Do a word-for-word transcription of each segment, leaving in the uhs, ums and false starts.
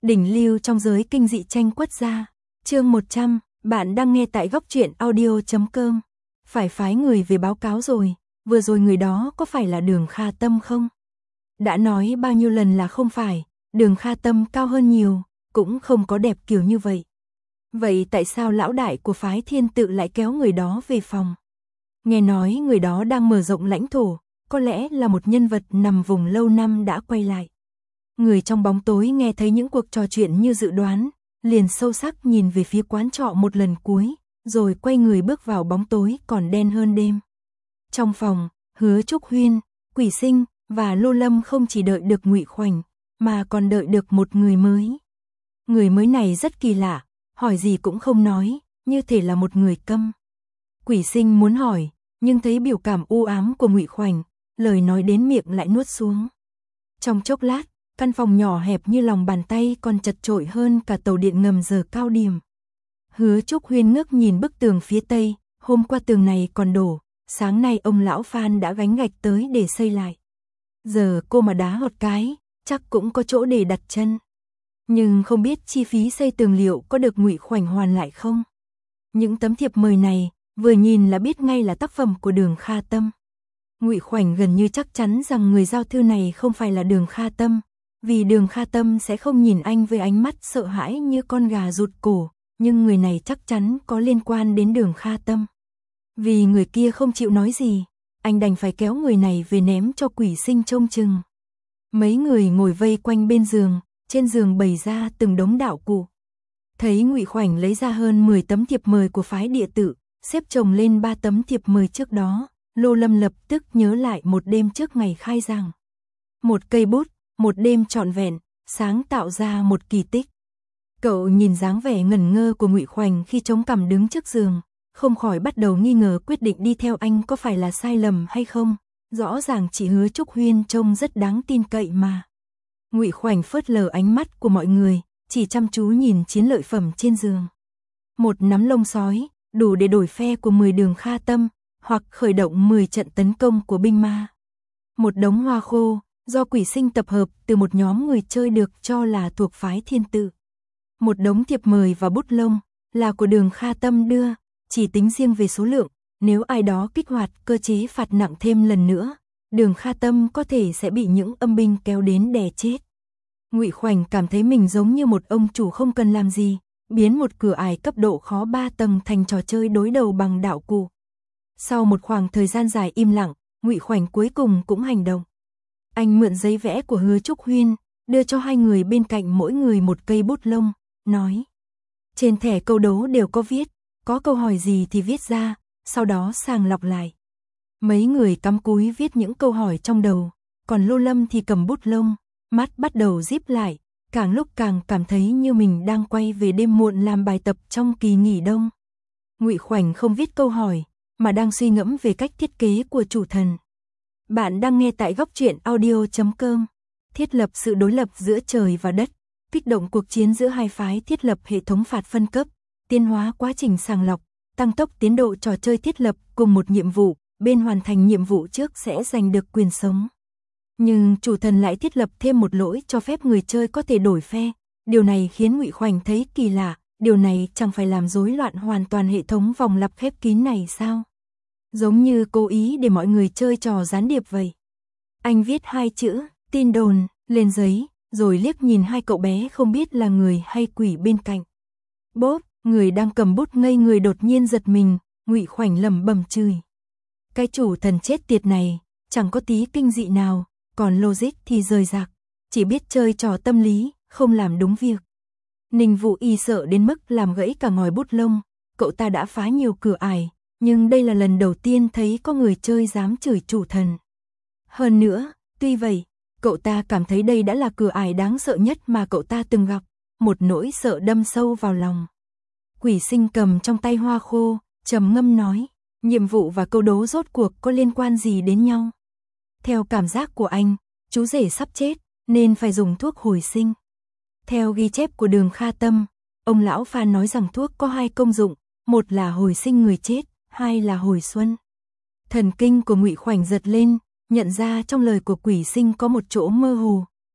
Đỉnh lưu trong giới kinh dị tranh quất gia. Chương một trăm, bạn đang nghe tại góc truyện audio chấm com. Phải phái người về báo cáo rồi, vừa rồi người đó có phải là Đường Kha Tâm không? Đã nói bao nhiêu lần là không phải, Đường Kha Tâm cao hơn nhiều, cũng không có đẹp kiểu như vậy. Vậy tại sao lão đại của phái Thiên Tự lại kéo người đó về phòng? Nghe nói người đó đang mở rộng lãnh thổ, có lẽ là một nhân vật nằm vùng lâu năm đã quay lại. Người trong bóng tối nghe thấy những cuộc trò chuyện như dự đoán, liền sâu sắc nhìn về phía quán trọ một lần cuối, rồi quay người bước vào bóng tối còn đen hơn đêm. Trong phòng, Hứa Trúc Huyên, Quỷ Sinh và Lô Lâm không chỉ đợi được Ngụy Khoảnh, mà còn đợi được một người mới. Người mới này rất kỳ lạ, hỏi gì cũng không nói, như thể là một người câm. Quỷ Sinh muốn hỏi, nhưng thấy biểu cảm u ám của Ngụy Khoảnh, lời nói đến miệng lại nuốt xuống. Trong chốc lát, căn phòng nhỏ hẹp như lòng bàn tay còn chật chội hơn cả tàu điện ngầm giờ cao điểm. Hứa Trúc Huyên ngước nhìn bức tường phía tây, hôm qua tường này còn đổ, sáng nay ông lão Phan đã gánh gạch tới để xây lại. Giờ cô mà đá một cái, chắc cũng có chỗ để đặt chân. Nhưng không biết chi phí xây tường liệu có được Ngụy Khoảnh hoàn lại không? Những tấm thiệp mời này, vừa nhìn là biết ngay là tác phẩm của Đường Kha Tâm. Ngụy Khoảnh gần như chắc chắn rằng người giao thư này không phải là Đường Kha Tâm, vì Đường Kha Tâm sẽ không nhìn anh với ánh mắt sợ hãi như con gà rụt cổ, nhưng người này chắc chắn có liên quan đến Đường Kha Tâm. Vì người kia không chịu nói gì, anh đành phải kéo người này về ném cho Quỷ Sinh trông chừng. Mấy người ngồi vây quanh bên giường, trên giường bày ra từng đống đạo cụ. Thấy Ngụy Khoảnh lấy ra hơn mười tấm thiệp mời của phái Địa Tự, xếp chồng lên ba tấm thiệp mời trước đó, Lô Lâm lập tức nhớ lại một đêm trước ngày khai giảng. Một cây bút, một đêm trọn vẹn, sáng tạo ra một kỳ tích. Cậu nhìn dáng vẻ ngẩn ngơ của Ngụy Khoảnh khi chống cằm đứng trước giường, không khỏi bắt đầu nghi ngờ quyết định đi theo anh có phải là sai lầm hay không. Rõ ràng chỉ Hứa Trúc Huyên trông rất đáng tin cậy mà. Ngụy Khoảnh phớt lờ ánh mắt của mọi người, chỉ chăm chú nhìn chiến lợi phẩm trên giường. Một nắm lông sói, đủ để đổi phe của mười Đường Kha Tâm, hoặc khởi động mười trận tấn công của binh ma. Một đống hoa khô, do Quỷ Sinh tập hợp từ một nhóm người chơi được cho là thuộc phái Thiên Tự. Một đống thiệp mời và bút lông, là của Đường Kha Tâm đưa, chỉ tính riêng về số lượng, nếu ai đó kích hoạt cơ chế phạt nặng thêm lần nữa, Đường Kha Tâm có thể sẽ bị những âm binh kéo đến đè chết. Ngụy Khoảnh cảm thấy mình giống như một ông chủ không cần làm gì, biến một cửa ải cấp độ khó ba tầng thành trò chơi đối đầu bằng đạo cụ. Sau một khoảng thời gian dài im lặng, Ngụy Khoảnh cuối cùng cũng hành động. Anh mượn giấy vẽ của Hứa Trúc Huyên, đưa cho hai người bên cạnh mỗi người một cây bút lông, nói: trên thẻ câu đố đều có viết, có câu hỏi gì thì viết ra, sau đó sàng lọc lại. Mấy người cắm cúi viết những câu hỏi trong đầu, còn Lô Lâm thì cầm bút lông, mắt bắt đầu díp lại, càng lúc càng cảm thấy như mình đang quay về đêm muộn làm bài tập trong kỳ nghỉ đông. Ngụy Khoảnh không viết câu hỏi, mà đang suy ngẫm về cách thiết kế của chủ thần. Bạn đang nghe tại góc truyện audio chấm com. Thiết lập sự đối lập giữa trời và đất, kích động cuộc chiến giữa hai phái, thiết lập hệ thống phạt phân cấp, tiến hóa quá trình sàng lọc, tăng tốc tiến độ trò chơi. Thiết lập cùng một nhiệm vụ, bên hoàn thành nhiệm vụ trước sẽ giành được quyền sống. Nhưng chủ thần lại thiết lập thêm một lỗi cho phép người chơi có thể đổi phe. Điều này khiến Ngụy Khoảnh thấy kỳ lạ, điều này chẳng phải làm rối loạn hoàn toàn hệ thống vòng lặp khép kín này sao? Giống như cố ý để mọi người chơi trò gián điệp vậy. Anh viết hai chữ, tin đồn, lên giấy, rồi liếc nhìn hai cậu bé không biết là người hay quỷ bên cạnh. Bốp, người đang cầm bút ngây người đột nhiên giật mình, Ngụy Khoảnh lẩm bẩm chửi: cái chủ thần chết tiệt này, chẳng có tí kinh dị nào, còn logic thì rời rạc, chỉ biết chơi trò tâm lý, không làm đúng việc. Ninh Vũ Y sợ đến mức làm gãy cả ngòi bút lông, cậu ta đã phá nhiều cửa ải, nhưng đây là lần đầu tiên thấy có người chơi dám chửi chủ thần. Hơn nữa, tuy vậy, cậu ta cảm thấy đây đã là cửa ải đáng sợ nhất mà cậu ta từng gặp, một nỗi sợ đâm sâu vào lòng. Quỷ Sinh cầm trong tay hoa khô, trầm ngâm nói: nhiệm vụ và câu đố rốt cuộc có liên quan gì đến nhau? Theo cảm giác của anh, chú rể sắp chết, nên phải dùng thuốc hồi sinh. Theo ghi chép của Đường Kha Tâm, ông lão Phan nói rằng thuốc có hai công dụng, một là hồi sinh người chết, hai là hồi xuân. Thần kinh của Ngụy Khoảnh giật lên, nhận ra trong lời của Quỷ Sinh có một chỗ mơ hồ,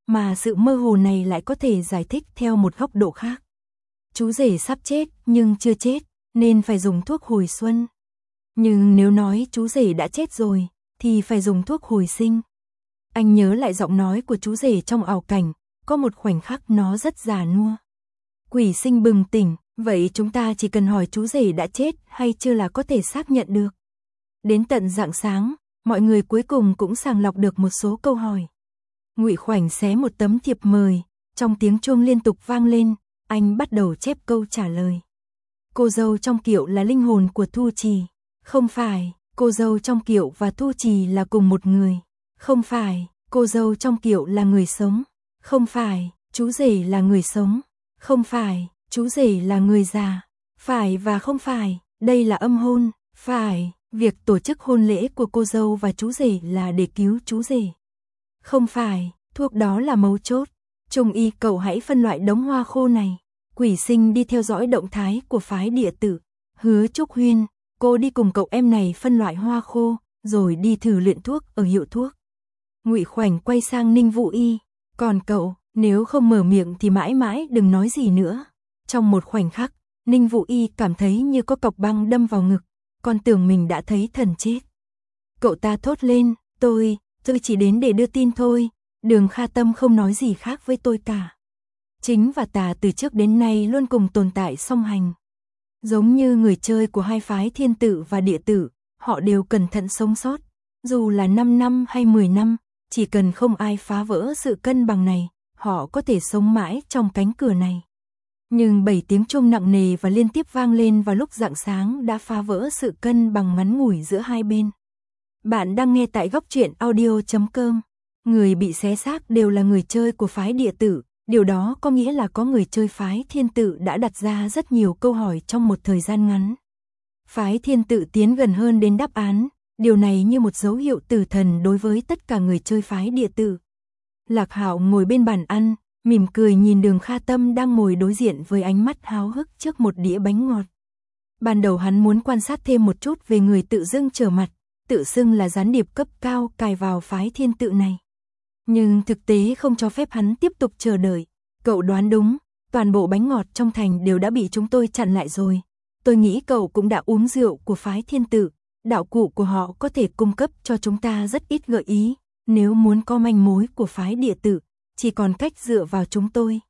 mà sự mơ hồ này lại có thể giải thích theo một góc độ khác. Chú rể sắp chết nhưng chưa chết, nên phải dùng thuốc hồi xuân. Nhưng nếu nói chú rể đã chết rồi, thì phải dùng thuốc hồi sinh. Anh nhớ lại giọng nói của chú rể trong ảo cảnh, có một khoảnh khắc nó rất già nua. Quỷ Sinh bừng tỉnh, vậy chúng ta chỉ cần hỏi chú rể đã chết hay chưa là có thể xác nhận được. Đến tận rạng sáng, mọi người cuối cùng cũng sàng lọc được một số câu hỏi. Ngụy Khoảnh xé một tấm thiệp mời, trong tiếng chuông liên tục vang lên, anh bắt đầu chép câu trả lời. Cô dâu trong kiệu là linh hồn của Thu Trì. Không phải, cô dâu trong kiệu và Thu Trì là cùng một người. Không phải, cô dâu trong kiệu là người sống. Không phải, chú rể là người sống. Không phải, chú rể là người già. Phải và không phải, đây là âm hôn. Phải, việc tổ chức hôn lễ của cô dâu và chú rể là để cứu chú rể. Không phải, thuốc đó là mấu chốt. Trung y, cậu hãy phân loại đống hoa khô này. Quỷ Sinh đi theo dõi động thái của phái Địa Tử. Hứa Trúc Huyên, cô đi cùng cậu em này phân loại hoa khô, rồi đi thử luyện thuốc ở hiệu thuốc. Ngụy Khoảnh quay sang Ninh Vũ Y, còn cậu, nếu không mở miệng thì mãi mãi đừng nói gì nữa. Trong một khoảnh khắc, Ninh Vũ Y cảm thấy như có cọc băng đâm vào ngực, còn tưởng mình đã thấy thần chết. Cậu ta thốt lên, tôi, tôi chỉ đến để đưa tin thôi, Đường Kha Tâm không nói gì khác với tôi cả. Chính và tà từ trước đến nay luôn cùng tồn tại song hành. Giống như người chơi của hai phái Thiên Tử và Địa Tử, họ đều cẩn thận sống sót. Dù là năm năm hay mười năm, chỉ cần không ai phá vỡ sự cân bằng này, họ có thể sống mãi trong cánh cửa này. Nhưng bảy tiếng chuông nặng nề và liên tiếp vang lên vào lúc rạng sáng đã phá vỡ sự cân bằng ngắn ngủi giữa hai bên. Bạn đang nghe tại góc truyện audio chấm com. Người bị xé xác đều là người chơi của phái Địa Tử. Điều đó có nghĩa là có người chơi phái Thiên Tử đã đặt ra rất nhiều câu hỏi trong một thời gian ngắn. Phái Thiên Tử tiến gần hơn đến đáp án, điều này như một dấu hiệu tử thần đối với tất cả người chơi phái Địa Tử. Lạc Hạo ngồi bên bàn ăn, mỉm cười nhìn Đường Kha Tâm đang ngồi đối diện với ánh mắt háo hức trước một đĩa bánh ngọt. Ban đầu hắn muốn quan sát thêm một chút về người tự dưng trở mặt, tự xưng là gián điệp cấp cao cài vào phái Thiên Tử này. Nhưng thực tế không cho phép hắn tiếp tục chờ đợi. Cậu đoán đúng, toàn bộ bánh ngọt trong thành đều đã bị chúng tôi chặn lại rồi. Tôi nghĩ cậu cũng đã uống rượu của phái Thiên Tử, đạo cụ của họ có thể cung cấp cho chúng ta rất ít gợi ý. Nếu muốn có manh mối của phái Địa Tử, chỉ còn cách dựa vào chúng tôi.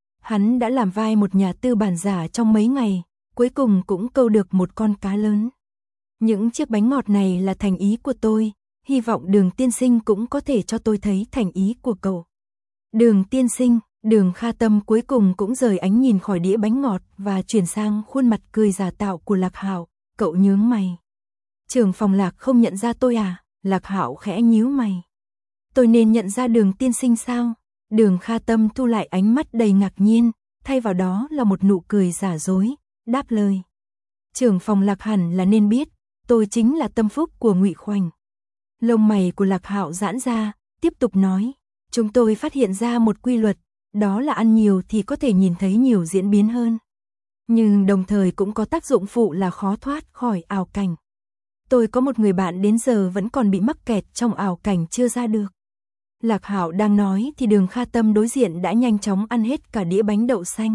Hắn đã làm vai một nhà tư bản giả trong mấy ngày, cuối cùng cũng câu được một con cá lớn. Những chiếc bánh ngọt này là thành ý của tôi. Hy vọng Đường tiên sinh cũng có thể cho tôi thấy thành ý của cậu. Đường tiên sinh, Đường Kha Tâm cuối cùng cũng rời ánh nhìn khỏi đĩa bánh ngọt và chuyển sang khuôn mặt cười giả tạo của Lạc Hạo. Cậu nhướng mày. Trưởng phòng Lạc không nhận ra tôi à? Lạc Hạo khẽ nhíu mày. Tôi nên nhận ra Đường tiên sinh sao? Đường Kha Tâm thu lại ánh mắt đầy ngạc nhiên, thay vào đó là một nụ cười giả dối, đáp lời. Trưởng phòng Lạc hẳn là nên biết, tôi chính là tâm phúc của Ngụy Khoảnh. Lông mày của Lạc Hạo giãn ra, tiếp tục nói, chúng tôi phát hiện ra một quy luật, đó là ăn nhiều thì có thể nhìn thấy nhiều diễn biến hơn. Nhưng đồng thời cũng có tác dụng phụ là khó thoát khỏi ảo cảnh. Tôi có một người bạn đến giờ vẫn còn bị mắc kẹt trong ảo cảnh chưa ra được. Lạc Hạo đang nói thì Đường Kha Tâm đối diện đã nhanh chóng ăn hết cả đĩa bánh đậu xanh.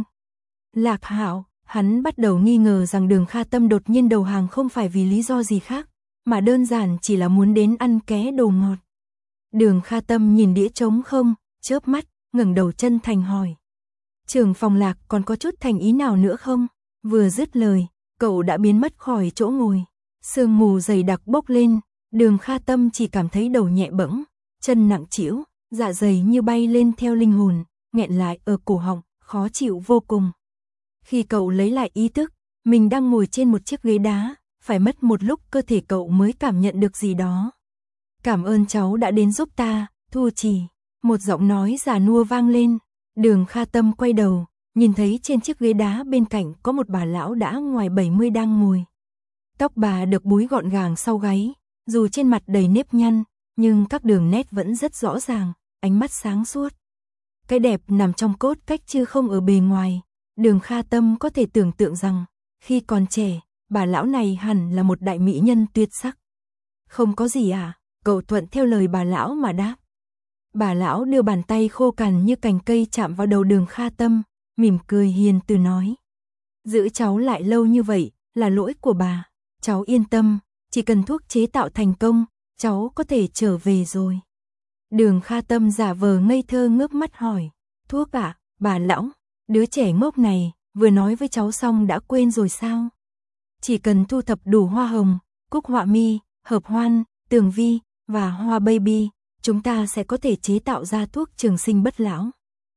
Lạc Hạo, hắn bắt đầu nghi ngờ rằng Đường Kha Tâm đột nhiên đầu hàng không phải vì lý do gì khác, mà đơn giản chỉ là muốn đến ăn ké đồ ngọt. Đường Kha Tâm nhìn đĩa trống không, chớp mắt, ngẩng đầu chân thành hỏi. Trưởng phòng Lạc còn có chút thành ý nào nữa không? Vừa dứt lời, cậu đã biến mất khỏi chỗ ngồi. Sương mù dày đặc bốc lên, Đường Kha Tâm chỉ cảm thấy đầu nhẹ bẫng, chân nặng trĩu, dạ dày như bay lên theo linh hồn, nghẹn lại ở cổ họng, khó chịu vô cùng. Khi cậu lấy lại ý thức, mình đang ngồi trên một chiếc ghế đá, phải mất một lúc cơ thể cậu mới cảm nhận được gì đó. Cảm ơn cháu đã đến giúp ta, Thu Trì. Một giọng nói già nua vang lên. Đường Kha Tâm quay đầu, nhìn thấy trên chiếc ghế đá bên cạnh có một bà lão đã ngoài bảy mươi đang ngồi. Tóc bà được búi gọn gàng sau gáy, dù trên mặt đầy nếp nhăn, nhưng các đường nét vẫn rất rõ ràng, ánh mắt sáng suốt. Cái đẹp nằm trong cốt cách chứ không ở bề ngoài. Đường Kha Tâm có thể tưởng tượng rằng, khi còn trẻ, bà lão này hẳn là một đại mỹ nhân tuyệt sắc. Không có gì à? Cậu thuận theo lời bà lão mà đáp. Bà lão đưa bàn tay khô cằn như cành cây chạm vào đầu Đường Kha Tâm, mỉm cười hiền từ nói. Giữ cháu lại lâu như vậy, là lỗi của bà. Cháu yên tâm, chỉ cần thuốc chế tạo thành công, cháu có thể trở về rồi. Đường Kha Tâm giả vờ ngây thơ ngước mắt hỏi. Thuốc ạ, bà lão, đứa trẻ ngốc này, vừa nói với cháu xong đã quên rồi sao? Chỉ cần thu thập đủ hoa hồng, cúc họa mi, hợp hoan, tường vi, và hoa baby, chúng ta sẽ có thể chế tạo ra thuốc trường sinh bất lão.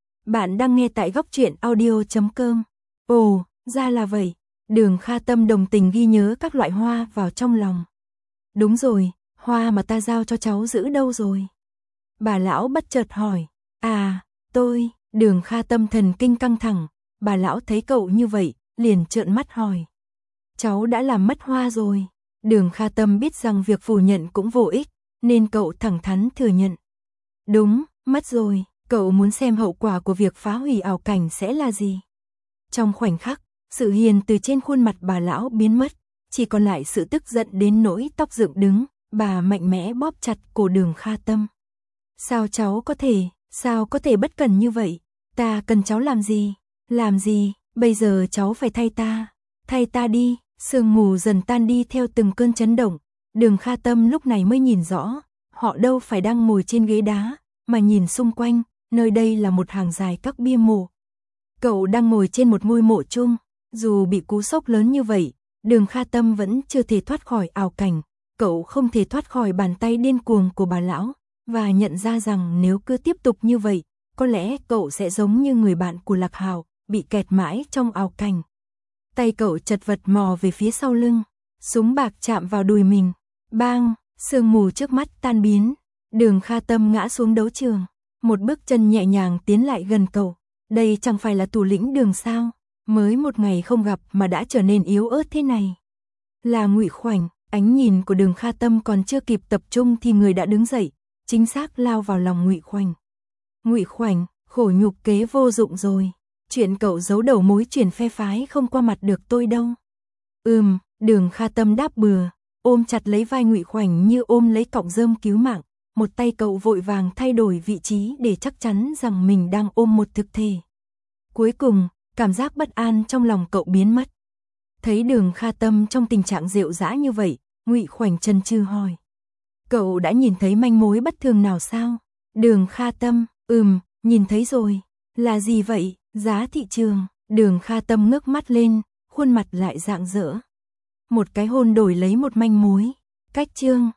Bạn đang nghe tại góc truyện audio chấm com. Ồ, ra là vậy. Đường Kha Tâm đồng tình ghi nhớ các loại hoa vào trong lòng. Đúng rồi, hoa mà ta giao cho cháu giữ đâu rồi? Bà lão bất chợt hỏi. À, tôi, Đường Kha Tâm thần kinh căng thẳng. Bà lão thấy cậu như vậy, liền trợn mắt hỏi. Cháu đã làm mất hoa rồi. Đường Kha Tâm biết rằng việc phủ nhận cũng vô ích, nên cậu thẳng thắn thừa nhận. Đúng, mất rồi, cậu muốn xem hậu quả của việc phá hủy ảo cảnh sẽ là gì? Trong khoảnh khắc, sự hiền từ trên khuôn mặt bà lão biến mất, chỉ còn lại sự tức giận đến nỗi tóc dựng đứng, bà mạnh mẽ bóp chặt cổ Đường Kha Tâm. Sao cháu có thể, sao có thể bất cẩn như vậy? Ta cần cháu làm gì? Làm gì? Bây giờ cháu phải thay ta. Thay ta đi. Sương mù dần tan đi theo từng cơn chấn động. Đường Kha Tâm lúc này mới nhìn rõ, họ đâu phải đang ngồi trên ghế đá, mà nhìn xung quanh, nơi đây là một hàng dài các bia mộ. Cậu đang ngồi trên một ngôi mộ chung, dù bị cú sốc lớn như vậy, Đường Kha Tâm vẫn chưa thể thoát khỏi ảo cảnh, cậu không thể thoát khỏi bàn tay điên cuồng của bà lão, và nhận ra rằng nếu cứ tiếp tục như vậy, có lẽ cậu sẽ giống như người bạn của Lạc Hào, bị kẹt mãi trong ảo cảnh. Tay cậu chật vật mò về phía sau lưng, súng bạc chạm vào đùi mình, bang, sương mù trước mắt tan biến, Đường Kha Tâm ngã xuống đấu trường, một bước chân nhẹ nhàng tiến lại gần cậu, đây chẳng phải là thủ lĩnh Đường sao, mới một ngày không gặp mà đã trở nên yếu ớt thế này. Là Ngụy Khoảnh, ánh nhìn của Đường Kha Tâm còn chưa kịp tập trung thì người đã đứng dậy, chính xác lao vào lòng Ngụy Khoảnh. Ngụy Khoảnh, khổ nhục kế vô dụng rồi. Chuyện cậu giấu đầu mối chuyển phe phái không qua mặt được tôi đâu. Ừm, Đường Kha Tâm đáp bừa, ôm chặt lấy vai Ngụy Khoảnh như ôm lấy cọng rơm cứu mạng, một tay cậu vội vàng thay đổi vị trí để chắc chắn rằng mình đang ôm một thực thể. Cuối cùng, cảm giác bất an trong lòng cậu biến mất. Thấy Đường Kha Tâm trong tình trạng rệu rã như vậy, Ngụy Khoảnh chần chừ hỏi. Cậu đã nhìn thấy manh mối bất thường nào sao? Đường Kha Tâm, ừm, nhìn thấy rồi. Là gì vậy? Giá thị trường. Đường Kha Tâm ngước mắt lên, khuôn mặt lại rạng rỡ. Một cái hôn đổi lấy một manh mối. Cách chương.